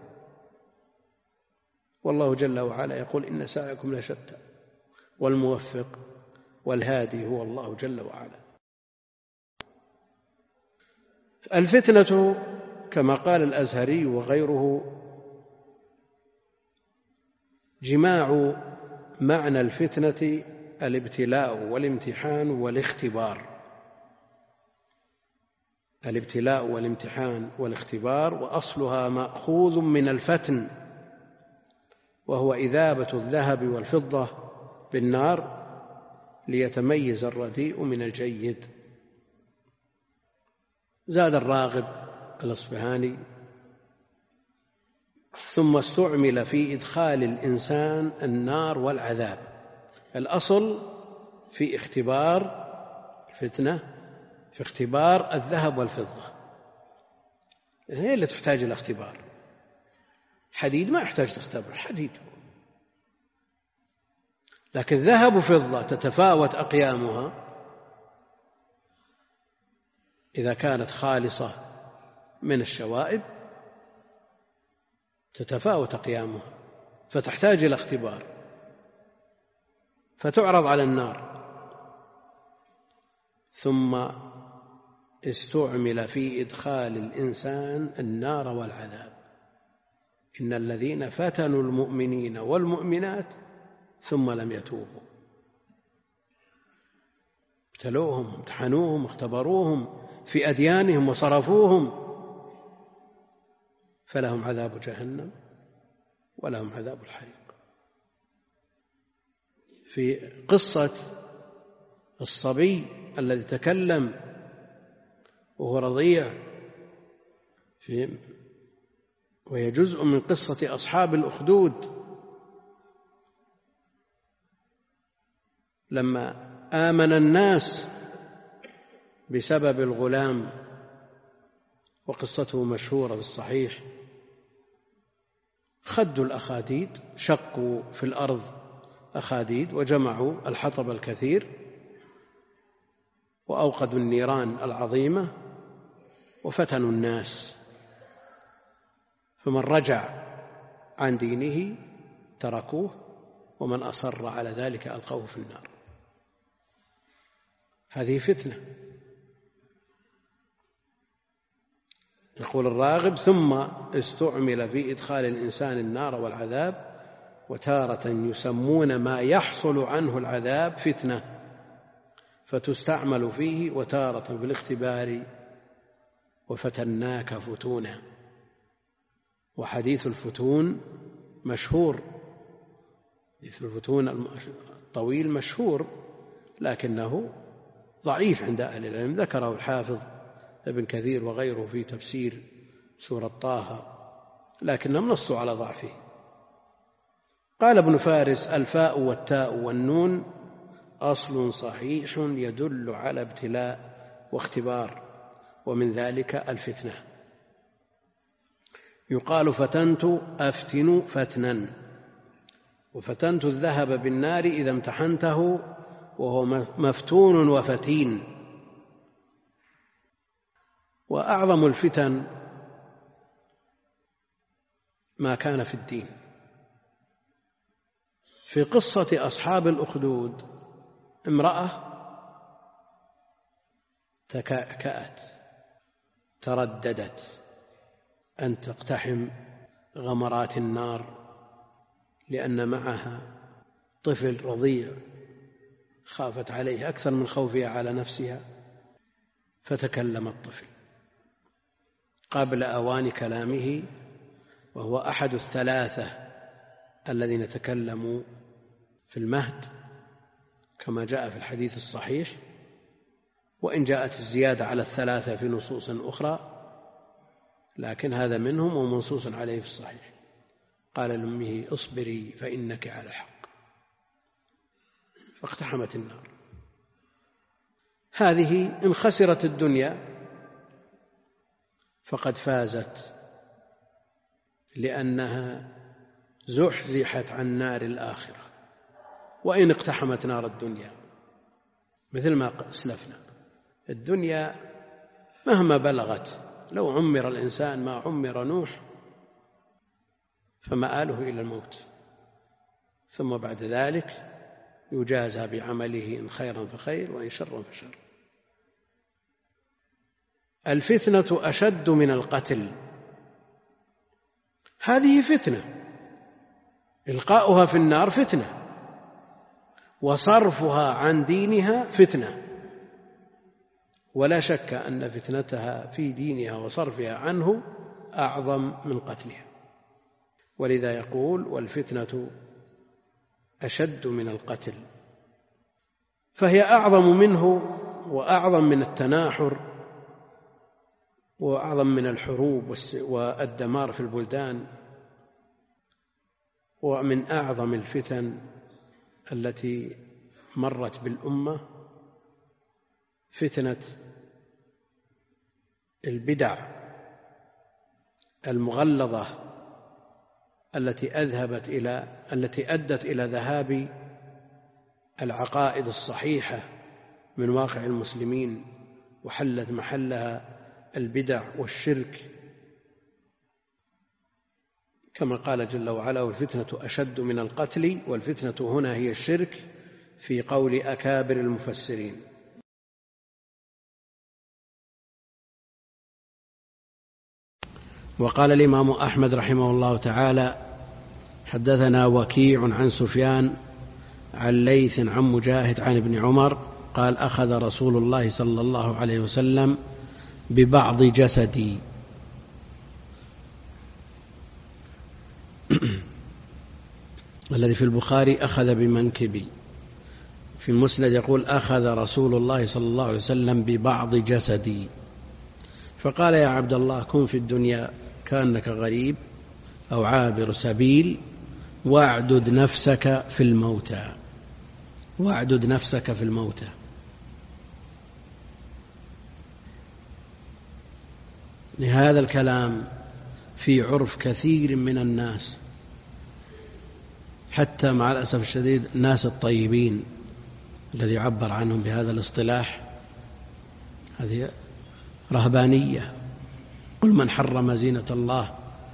[SPEAKER 1] والله جل وعلا يقول: إن سعيكم لشتى والموفق والهادي هو الله جل وعلا. الفتنة كما قال الأزهري وغيره جماع معنى الفتنة الابتلاء والامتحان والاختبار. الابتلاء والامتحان والاختبار، وأصلها مأخوذ من الفتن، وهو إذابة الذهب والفضة بالنار ليتميز الرديء من الجيد. زاد الراغب الأصفهاني: ثم استعمل في إدخال الإنسان النار والعذاب. الأصل في اختبار الفتنة في اختبار الذهب والفضة، هي اللي تحتاج إلى اختبار. حديد ما يحتاج تختبر حديد، لكن ذهب وفضة تتفاوت أقيامها إذا كانت خالصة من الشوائب، تتفاوت أقيامها فتحتاج إلى اختبار، فتعرض على النار. ثم استعمل في إدخال الإنسان النار والعذاب. إن الذين فتنوا المؤمنين والمؤمنات ثم لم يتوبوا. ابتلوهم امتحنوهم اختبروهم في أديانهم وصرفوهم، فلهم عذاب جهنم ولهم عذاب الحريق. في قصة الصبي الذي تكلم وهو رضيع، في وهي جزء من قصة أصحاب الأخدود، لما آمن الناس بسبب الغلام، وقصته مشهورة في الصحيح، خدوا الأخاديد، شقوا في الأرض أخاديد وجمعوا الحطب الكثير وأوقدوا النيران العظيمة وفتنوا الناس، فمن رجع عن دينه تركوه، ومن أصر على ذلك ألقوه في النار. هذه فتنة. يقول الراغب: ثم استعمل في إدخال الإنسان النار والعذاب، وتارة يسمون ما يحصل عنه العذاب فتنة فتستعمل فيه، وتارة في الاختبار وفتناك فتونا. وحديث الفتون مشهور، حديث الفتون الطويل مشهور، لكنه ضعيف عند أهل العلم، ذكره الحافظ ابن كثير وغيره في تفسير سورة طه، لكنهم نصوا على ضعفه. قال ابن فارس: الفاء والتاء والنون أصل صحيح يدل على ابتلاء واختبار، ومن ذلك الفتنة. يقال فتنت أفتن فتنا، وفتنت الذهب بالنار إذا امتحنته وهو مفتون وفتين. وأعظم الفتن ما كان في الدين. في قصة أصحاب الأخدود امرأة تكأكأت ترددت أن تقتحم غمرات النار، لأن معها طفل رضيع خافت عليه أكثر من خوفها على نفسها، فتكلم الطفل قبل أوان كلامه، وهو أحد الثلاثة الذين تكلموا في المهد كما جاء في الحديث الصحيح، وإن جاءت الزيادة على الثلاثة في نصوص أخرى، لكن هذا منهم ومنصوص عليه في الصحيح. قال لأمه: اصبري فإنك على الحق، فاقتحمت النار. هذه إن خسرت الدنيا فقد فازت، لأنها زحزحت عن نار الآخرة، وإن اقتحمت نار الدنيا مثل ما أسلفنا. الدنيا مهما بلغت، لو عمر الإنسان ما عمر نوح فمآله إلى الموت، ثم بعد ذلك يجازى بعمله إن خيرا فخير وإن شرا فشر. الفتنة أشد من القتل. هذه فتنة، إلقاؤها في النار فتنة، وصرفها عن دينها فتنة، ولا شك أن فتنتها في دينها وصرفها عنه أعظم من قتلها. ولذا يقول: والفتنة أشد من القتل، فهي أعظم منه وأعظم من التناحر وأعظم من الحروب والدمار في البلدان، ومن أعظم الفتن التي مرت بالأمة فتنة البدع المغلظة التي أذهبت إلى التي أدت إلى ذهاب العقائد الصحيحة من واقع المسلمين، وحلت محلها البدع والشرك، كما قال جل وعلا: والفتنة أشد من القتل. والفتنة هنا هي الشرك في قول أكابر المفسرين. وقال الإمام أحمد رحمه الله تعالى: حدثنا وكيع عن سفيان عن ليث عن مجاهد عن ابن عمر قال أخذ رسول الله صلى الله عليه وسلم ببعض جسدي. الذي في البخاري أخذ بمنكبي، في المسند يقول أخذ رسول الله صلى الله عليه وسلم ببعض جسدي، فقال يا عبد الله كن في الدنيا كأنك غريب أو عابر سبيل واعدد نفسك في الموتى، واعدد نفسك في الموتى. لهذا الكلام في عرف كثير من الناس، حتى مع الأسف الشديد الناس الطيبين الذي يعبر عنهم بهذا الاصطلاح، هذه رهبانية. قل من حرم زينة الله،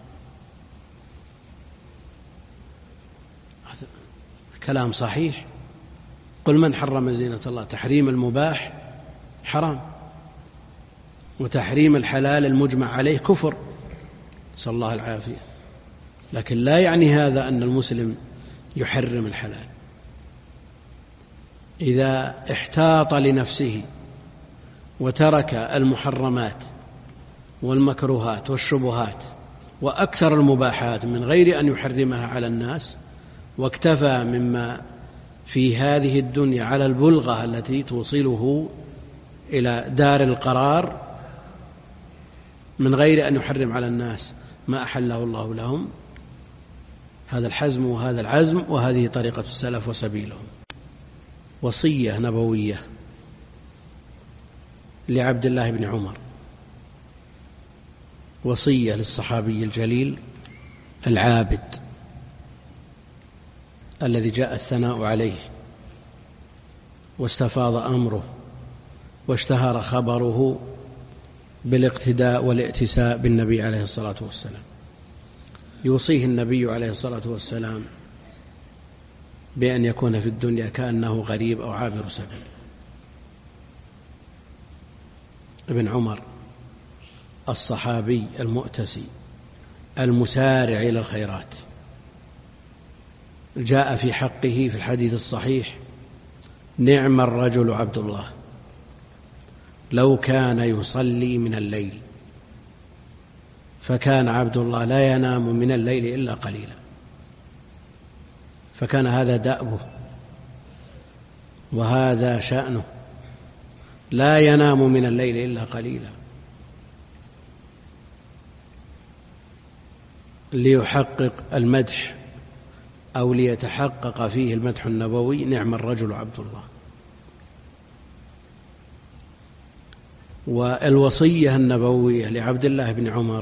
[SPEAKER 1] كلام صحيح. قل من حرم زينة الله، تحريم المباح حرام، وتحريم الحلال المجمع عليه كفر، نسأل الله العافية. لكن لا يعني هذا أن المسلم يحرم الحلال. إذا احتاط لنفسه وترك المحرمات والمكروهات والشبهات وأكثر المباحات من غير أن يحرمها على الناس، واكتفى مما في هذه الدنيا على البلغة التي توصله إلى دار القرار من غير أن يحرم على الناس ما أحله الله لهم، هذا الحزم وهذا العزم، وهذه طريقة السلف وسبيلهم. وصية نبوية لعبد الله بن عمر، وصية للصحابي الجليل العابد الذي جاء الثناء عليه واستفاض أمره واشتهر خبره بالاقتداء والائتساء بالنبي عليه الصلاة والسلام. يوصيه النبي عليه الصلاة والسلام بأن يكون في الدنيا كأنه غريب أو عابر سبيل. ابن عمر الصحابي المؤتسي المسارع إلى الخيرات، جاء في حقه في الحديث الصحيح: نعم الرجل عبد الله لو كان يصلي من الليل، فكان عبد الله لا ينام من الليل إلا قليلا، فكان هذا دأبه وهذا شأنه، لا ينام من الليل إلا قليلا، ليحقق المدح أو ليتحقق فيه المدح النبوي: نعم الرجل عبد الله. والوصية النبوية لعبد الله بن عمر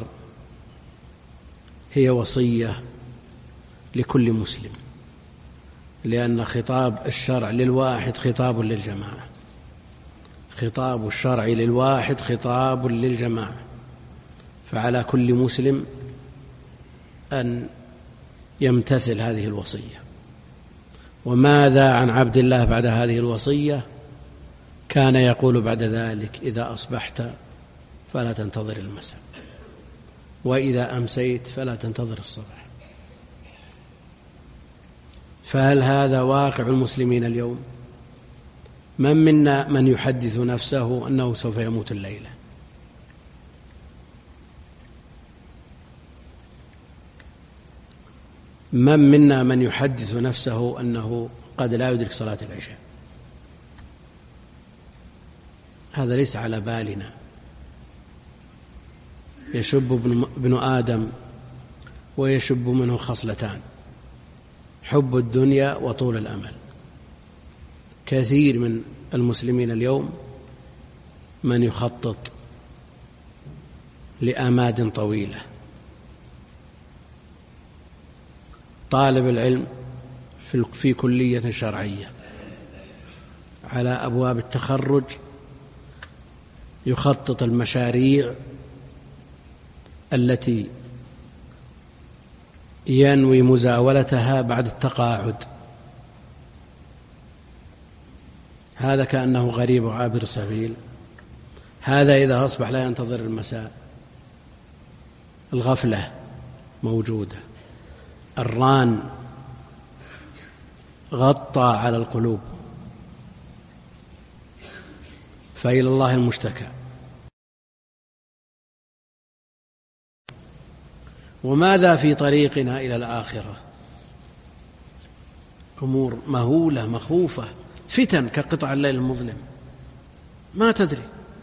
[SPEAKER 1] هي وصية لكل مسلم، لأن خطاب الشرع للواحد خطاب للجماعة، خطاب الشرع للواحد خطاب للجماعة، فعلى كل مسلم أن يمتثل هذه الوصية. وماذا عن عبد الله بعد هذه الوصية؟ كان يقول بعد ذلك: إذا أصبحت فلا تنتظر المساء، وإذا أمسيت فلا تنتظر الصباح. فهل هذا واقع المسلمين اليوم؟ من منا من يحدث نفسه أنه سوف يموت الليلة؟ من منا من يحدث نفسه أنه قد لا يدرك صلاة العشاء؟ هذا ليس على بالنا. يشب ابن آدم ويشب منه خصلتان: حب الدنيا وطول الأمل. كثير من المسلمين اليوم من يخطط لآماد طويلة. طالب العلم في كلية شرعية على أبواب التخرج يخطط المشاريع التي ينوي مزاولتها بعد التقاعد. هذا كأنه غريب وعابر سبيل. هذا إذا أصبح لا ينتظر المساء. الغفلة موجودة، الران غطى على القلوب. فإلى الله المشتكى. وماذا في طريقنا إلى الآخرة؟ أمور مهولة مخوفة، فتن كقطع الليل المظلم، ما تدري.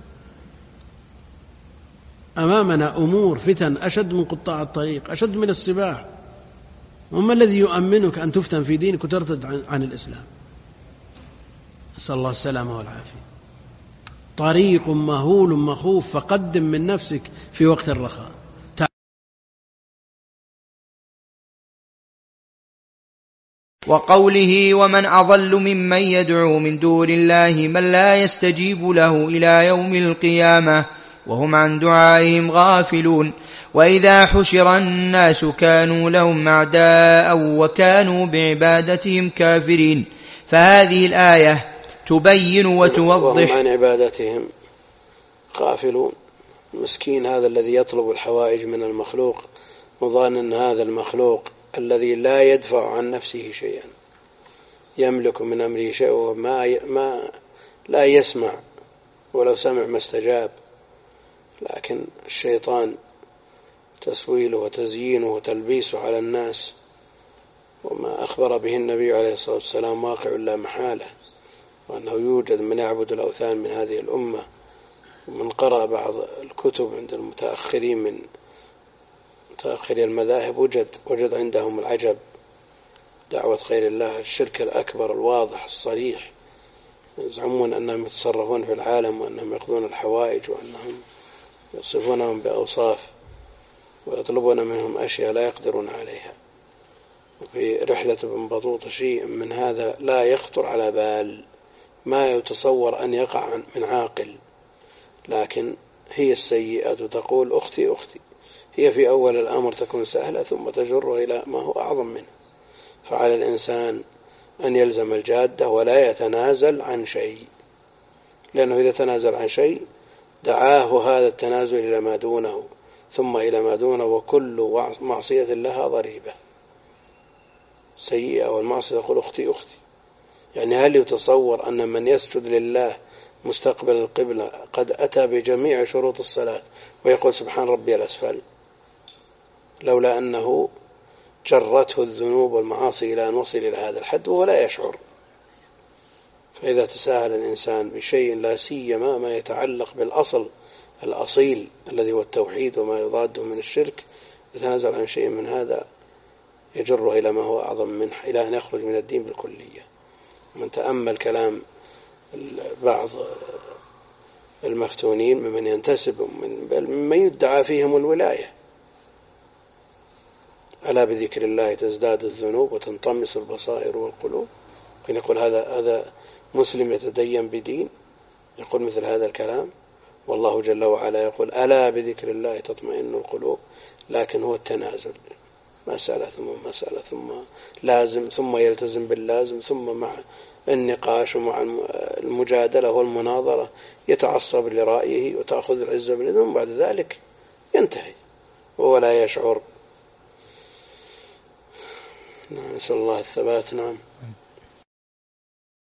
[SPEAKER 1] أمامنا أمور فتن أشد من قطاع الطريق، أشد من السباع. وما الذي يؤمنك أن تفتن في دينك وترتد عن, عن الإسلام؟ نسأل الله السلامة والعافية. طريق مهول مخوف، فقدم من نفسك في وقت الرخاء.
[SPEAKER 2] وقوله ومن أضل ممن يدعو من دون الله من لا يستجيب له إلى يوم القيامة وهم عن دعائهم غافلون. وإذا حشر الناس كانوا لهم أعداء وكانوا بعبادتهم كافرين. فهذه الآية تبين وتوضح.
[SPEAKER 1] وهم عن عبادتهم غافلون. مسكين هذا الذي يطلب الحوائج من المخلوق مظانا أن هذا المخلوق الذي لا يدفع عن نفسه شيئا، يملك من أمره شيء وما ما لا يسمع، ولو سمع ما استجاب. لكن الشيطان تسويله وتزيينه وتلبيسه على الناس، وما أخبر به النبي عليه الصلاة والسلام واقع لا محالة، وأنه يوجد من يعبد الأوثان من هذه الأمة. ومن قرأ بعض الكتب عند المتأخرين من متأخري المذاهب وجد وجد عندهم العجب، دعوة غير الله، الشرك الأكبر الواضح الصريح. يزعمون أنهم يتصرفون في العالم وأنهم يقضون الحوائج وأنهم يصفونهم بأوصاف ويطلبون منهم أشياء لا يقدرون عليها. وفي رحلة ابن بطوطة شيء من هذا لا يخطر على بال، ما يتصور أن يقع من عاقل. لكن هي السيئة تقول أختي أختي، هي في أول الأمر تكون سهلة ثم تجر إلى ما هو أعظم منه. فعلى الإنسان أن يلزم الجادة ولا يتنازل عن شيء، لأنه إذا تنازل عن شيء دعاه هذا التنازل إلى ما دونه ثم إلى ما دونه، وكل معصية لها ضريبة. سيئة والمعصية تقول أختي أختي. يعني هل يتصور أن من يسجد لله مستقبل القبلة قد أتى بجميع شروط الصلاة ويقول سبحان ربي الأسفل، لولا أنه جرته الذنوب والمعاصي إلى أن وصل إلى هذا الحد وهو لا يشعر؟ فإذا تساهل الإنسان بشيء لا سيما ما يتعلق بالأصل الأصيل الذي هو التوحيد وما يضاده من الشرك، يتنازل عن شيء من هذا يجره إلى ما هو أعظم منه، إلى أن يخرج من الدين بالكلية. من تأمل كلام بعض المفتونين ممن ينتسب بل ممن يدعى فيهم الولاية: ألا بذكر الله تزداد الذنوب وتنطمس البصائر والقلوب. كان يقول هذا هذا مسلم يتدين بدين يقول مثل هذا الكلام، والله جل وعلا يقول ألا بذكر الله تطمئن القلوب. لكن هو التنازل، مسألة ثم مسألة ثم لازم ثم يلتزم باللازم ثم مع النقاش ومع المجادلة والمناظرة يتعصب لرأيه وتأخذ العزة بالإذن، بعد ذلك ينتهي وهو لا يشعر. نسأل الله الثبات. نعم.